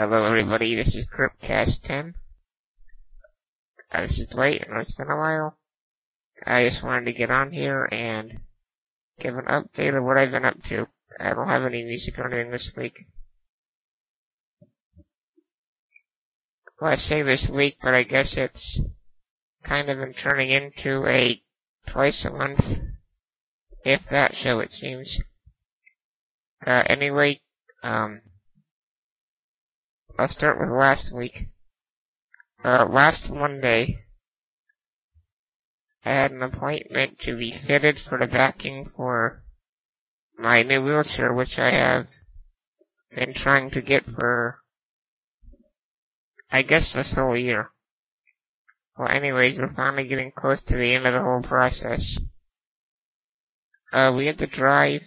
Hello everybody, this is Cryptcast 10. This is Dwight, and it's been a while. I just wanted to get on here and give an update of what I've been up to. I don't have any music or anything this week. Well, I say this week, but I guess it's kind of been turning into a twice a month, if that show, it seems. Anyway, I'll start with last week. Last Monday, I had an appointment to be fitted for the backing for my new wheelchair, which I have been trying to get for, I guess, this whole year. Well, anyways, we're finally getting close to the end of the whole process. We had to drive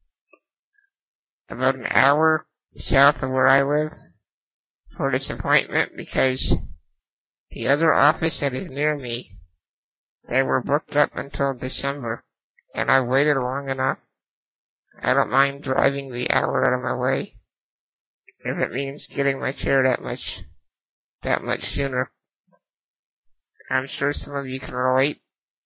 about an hour south of where I live for this appointment because the other office that is near me, they were booked up until December, and I waited long enough. I don't mind driving the hour out of my way if it means getting my chair that much sooner. I'm sure some of you can relate.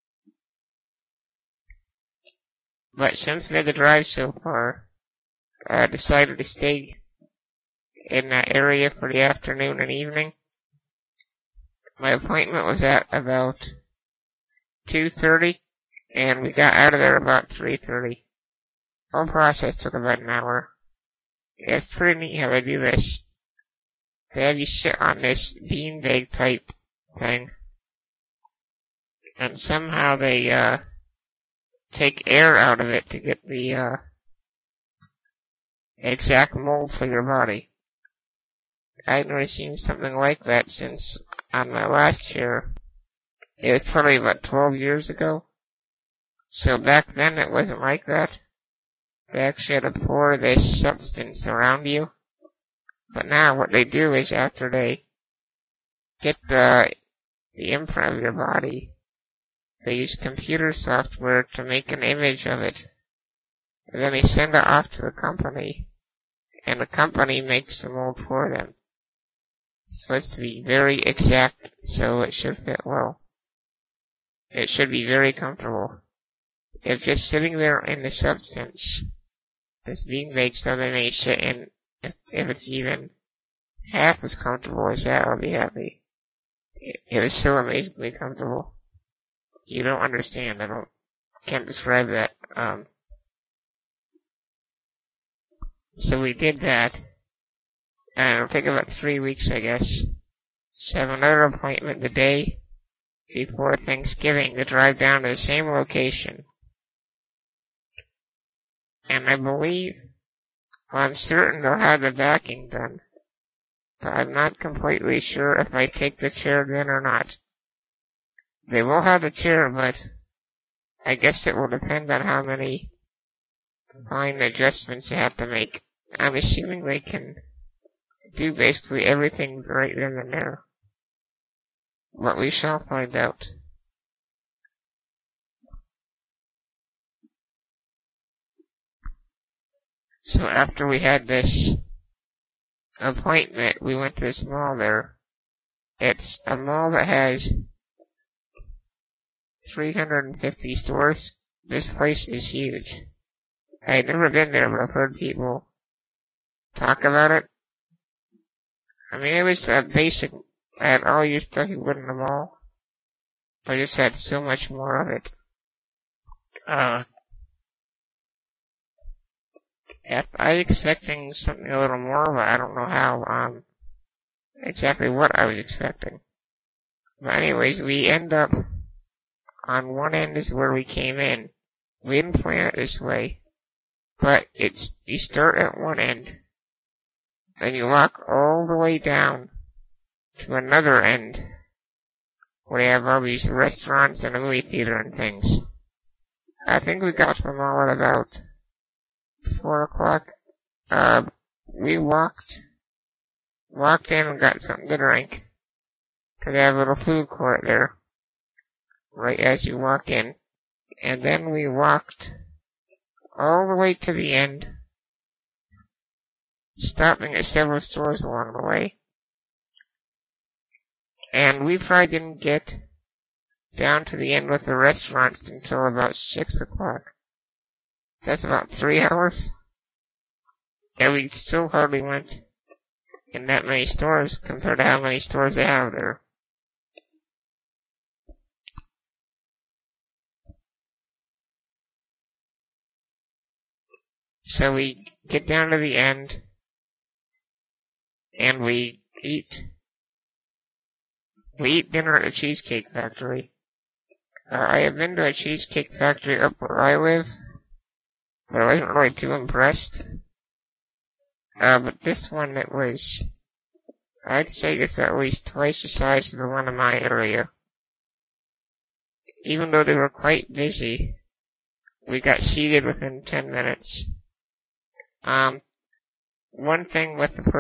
But since we had to drive so far, I decided to stay in that area for the afternoon and evening. My appointment was at about 2:30, and we got out of there about 3:30. The whole process took about an hour. It's pretty neat how they do this. They have you sit on this beanbag type thing, and somehow they take air out of it to get the exact mold for your body. I've never seen something like that since on my last chair. It was probably about 12 years ago. So back then it wasn't like that. They actually had to pour this substance around you. But now what they do is after they get the imprint of your body, they use computer software to make an image of it. And then they send it off to the company. And the company makes the mold for them. It's supposed to be very exact, so it should fit well. It should be very comfortable. If just sitting there in the substance, this beanbag stuff they may sit in, if it's even half as comfortable as that, I'll be happy. It was so amazingly comfortable. You don't understand. Can't describe that. So we did that. And it'll take about 3 weeks, I guess. So I have another appointment the day before Thanksgiving to drive down to the same location. And I believe, well, I'm certain they'll have the backing done. But I'm not completely sure if I take the chair then or not. They will have the chair, but I guess it will depend on how many fine adjustments they have to make. I'm assuming they can do basically everything right then and there. But we shall find out. So after we had this appointment, we went to this mall there. It's a mall that has 350 stores. This place is huge. I had never been there, but I've heard people talk about it. I mean, it was basic. I had all your stuff you would in the mall. I just had so much more of it. I was expecting something a little more, but I don't know how, exactly what I was expecting. But anyways, we end up on one end is where we came in. We didn't plan it this way. But you start at one end, then you walk all the way down to another end, where they have all these restaurants and a movie theater and things. I think we got to the mall at about 4 o'clock. We walked in and got something to drink, cause they have a little food court there, right as you walk in. And then we walked all the way to the end, stopping at several stores along the way. And we probably didn't get down to the end with the restaurants until about 6 o'clock. That's about 3 hours. And we still hardly went in that many stores compared to how many stores they have there. So we get down to the end, and we eat dinner at a Cheesecake Factory. I have been to a Cheesecake Factory up where I live, but I wasn't really too impressed. But this one, I'd say it's at least twice the size of the one in my area. Even though they were quite busy, we got seated within 10 minutes. One thing with the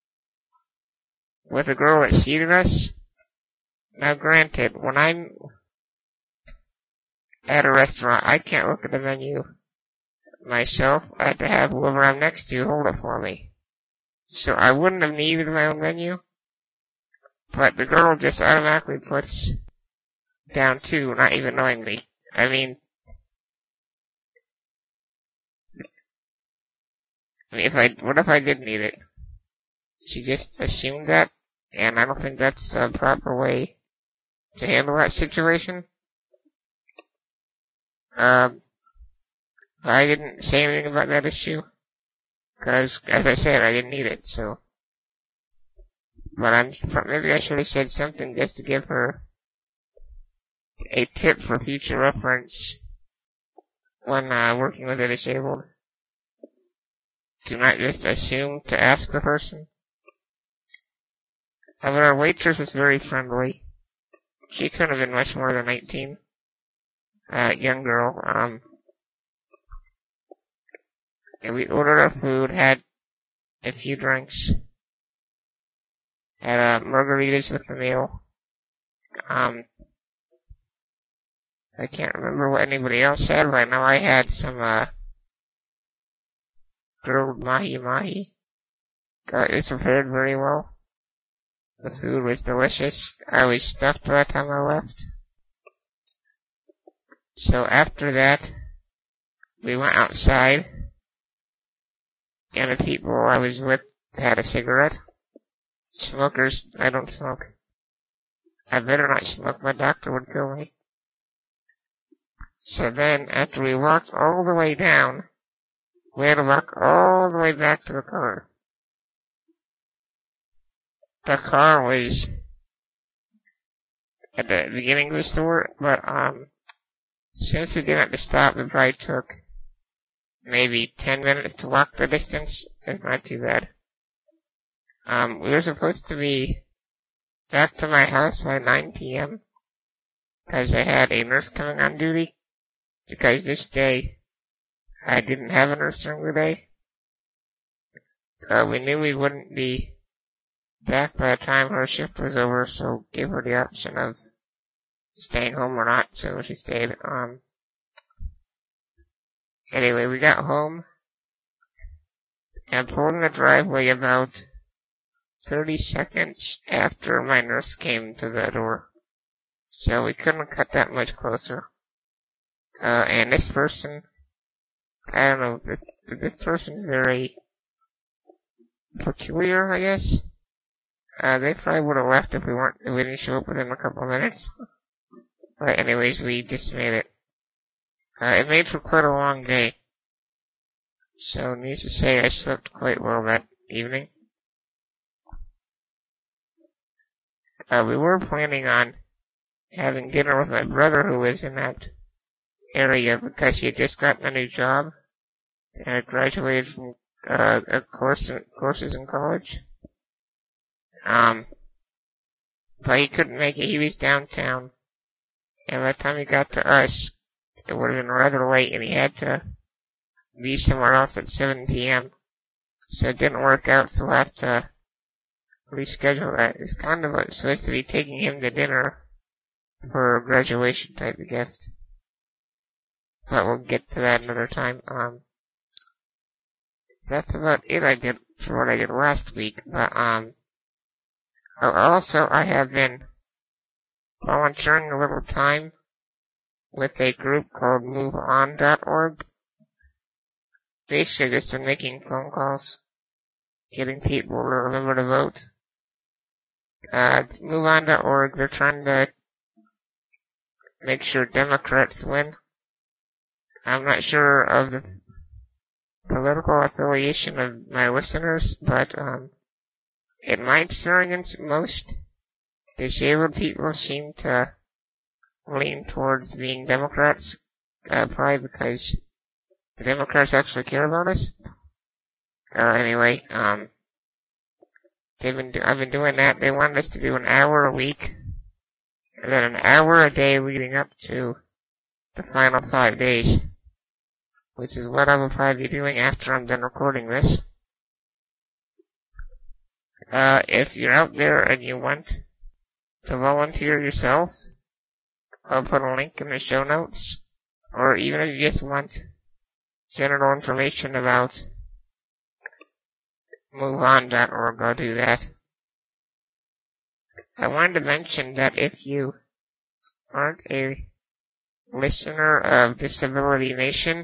girl that seated us, now granted, when I'm at a restaurant, I can't look at the menu myself. I have to have whoever I'm next to hold it for me. So I wouldn't have needed my own menu, but the girl just automatically puts down 2, not even knowing me. I mean, what if I did need it? She just assumed that, and I don't think that's a proper way to handle that situation. I didn't say anything about that issue, because, as I said, I didn't need it, so. But maybe I should have said something just to give her a tip for future reference when working with the disabled. Do not just assume to ask the person. But our waitress was very friendly. She couldn't have been much more than 19. Young girl. And we ordered our food, had a few drinks, had margaritas with the meal. I can't remember what anybody else had, but I know I had some grilled mahi-mahi. It was prepared very well. The food was delicious. I was stuffed by the time I left. So after that, we went outside, and the people I was with had a cigarette. Smokers, I don't smoke. I better not smoke, my doctor would kill me. So then, after we walked all the way down, we had to walk all the way back to the car. The car was at the beginning of the store, but since we didn't have to stop, it probably took maybe 10 minutes to walk the distance. It's not too bad. We were supposed to be back to my house by 9 p.m. because I had a nurse coming on duty, because this day I didn't have a nurse during the day. We knew we wouldn't be back by the time her shift was over, so gave her the option of staying home or not, so she stayed. Anyway, we got home and pulled in the driveway about 30 seconds after my nurse came to the door. So we couldn't cut that much closer. And this person, I don't know, this person's very peculiar, I guess. They probably would have left if we didn't show up within a couple of minutes. But anyways, we just made it. It made for quite a long day. So, needless to say, I slept quite well that evening. We were planning on having dinner with my brother who was in that area because he had just gotten a new job and had graduated from courses in college. But he couldn't make it. He was downtown. And by the time he got to us, it would have been rather late, and he had to be somewhere else at 7 p.m. So it didn't work out, so we'll have to reschedule that. It's kind of supposed to be taking him to dinner for a graduation type of gift. But we'll get to that another time. That's about it I did for what I did last week, but, also I have been volunteering a little time with a group called MoveOn.org. Basically just been making phone calls, getting people to remember to vote. MoveOn.org, they're trying to make sure Democrats win. I'm not sure of the political affiliation of my listeners, but in my experience, most disabled people seem to lean towards being Democrats, probably because the Democrats actually care about us. Anyway, I've been doing that. They wanted us to do an hour a week, and then an hour a day leading up to the final 5 days, which is what I will probably be doing after I'm done recording this. If you're out there and you want to volunteer yourself, I'll put a link in the show notes, or even if you just want general information about MoveOn.org, I'll do that. I wanted to mention that if you aren't a listener of Disability Nation,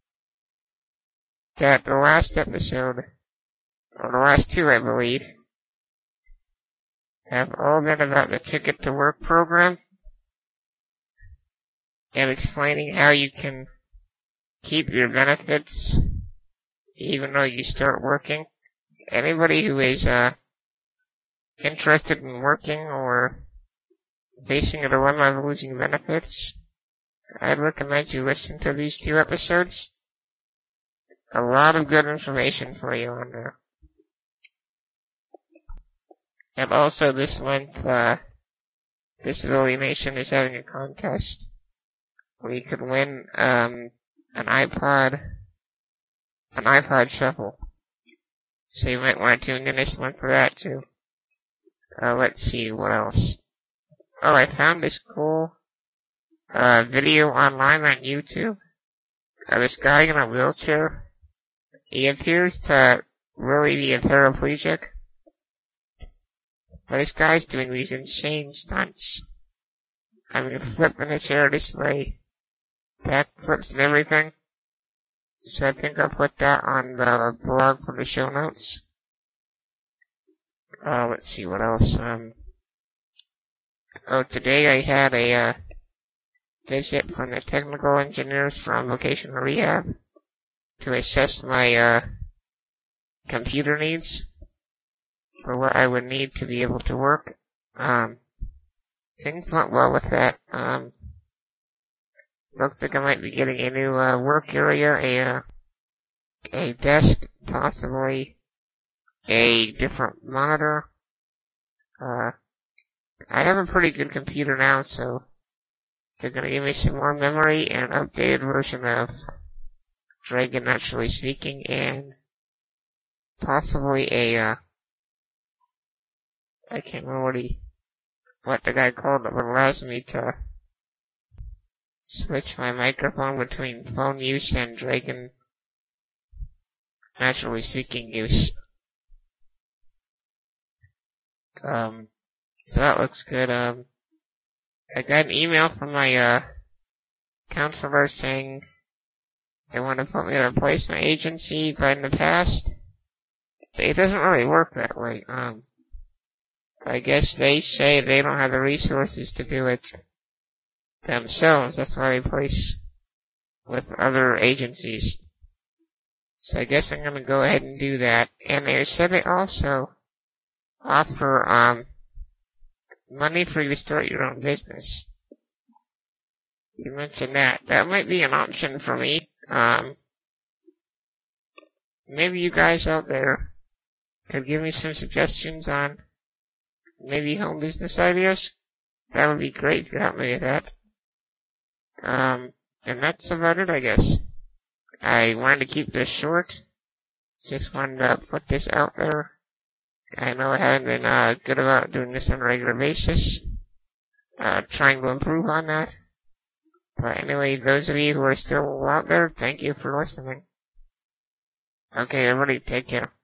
that the last episode, or the last two I believe, have all been about the Ticket to Work program, and explaining how you can keep your benefits even though you start working. Anybody who is interested in working or facing a dilemma of losing benefits, I'd recommend you listen to these two episodes. A lot of good information for you on there. And also this month, Disability Nation is having a contest where you could win an iPod Shuffle. So you might want to tune in this month for that too. Let's see, what else? Oh, I found this cool video online on YouTube. This guy in a wheelchair. He appears to really be a paraplegic. But this guy's doing these insane stunts. I mean, flipping the chair this way, back flips and everything. So I think I'll put that on the blog for the show notes. Let's see what else. Today I had a visit from the technical engineers from Vocational Rehab to assess my computer needs for what I would need to be able to work. Things went well with that. Looks like I might be getting a new work area, a desk, possibly a different monitor. I have a pretty good computer now, so they're gonna give me some more memory and an updated version of Dragon Naturally Speaking, and possibly I can't remember what the guy called it, but allows me to switch my microphone between phone use and Dragon Naturally Speaking use. So that looks good. I got an email from my counselor saying they want to put me in a placement agency, but in the past, it doesn't really work that way. I guess they say they don't have the resources to do it themselves. That's why they place with other agencies. So I guess I'm gonna go ahead and do that. And they said they also offer money for you to start your own business. You mentioned that. That might be an option for me. Maybe you guys out there could give me some suggestions on maybe home business ideas. That would be great if you help me with that. And that's about it, I guess. I wanted to keep this short. Just wanted to put this out there. I know I haven't been good about doing this on a regular basis. Trying to improve on that. But anyway, those of you who are still out there, thank you for listening. Okay, everybody, take care.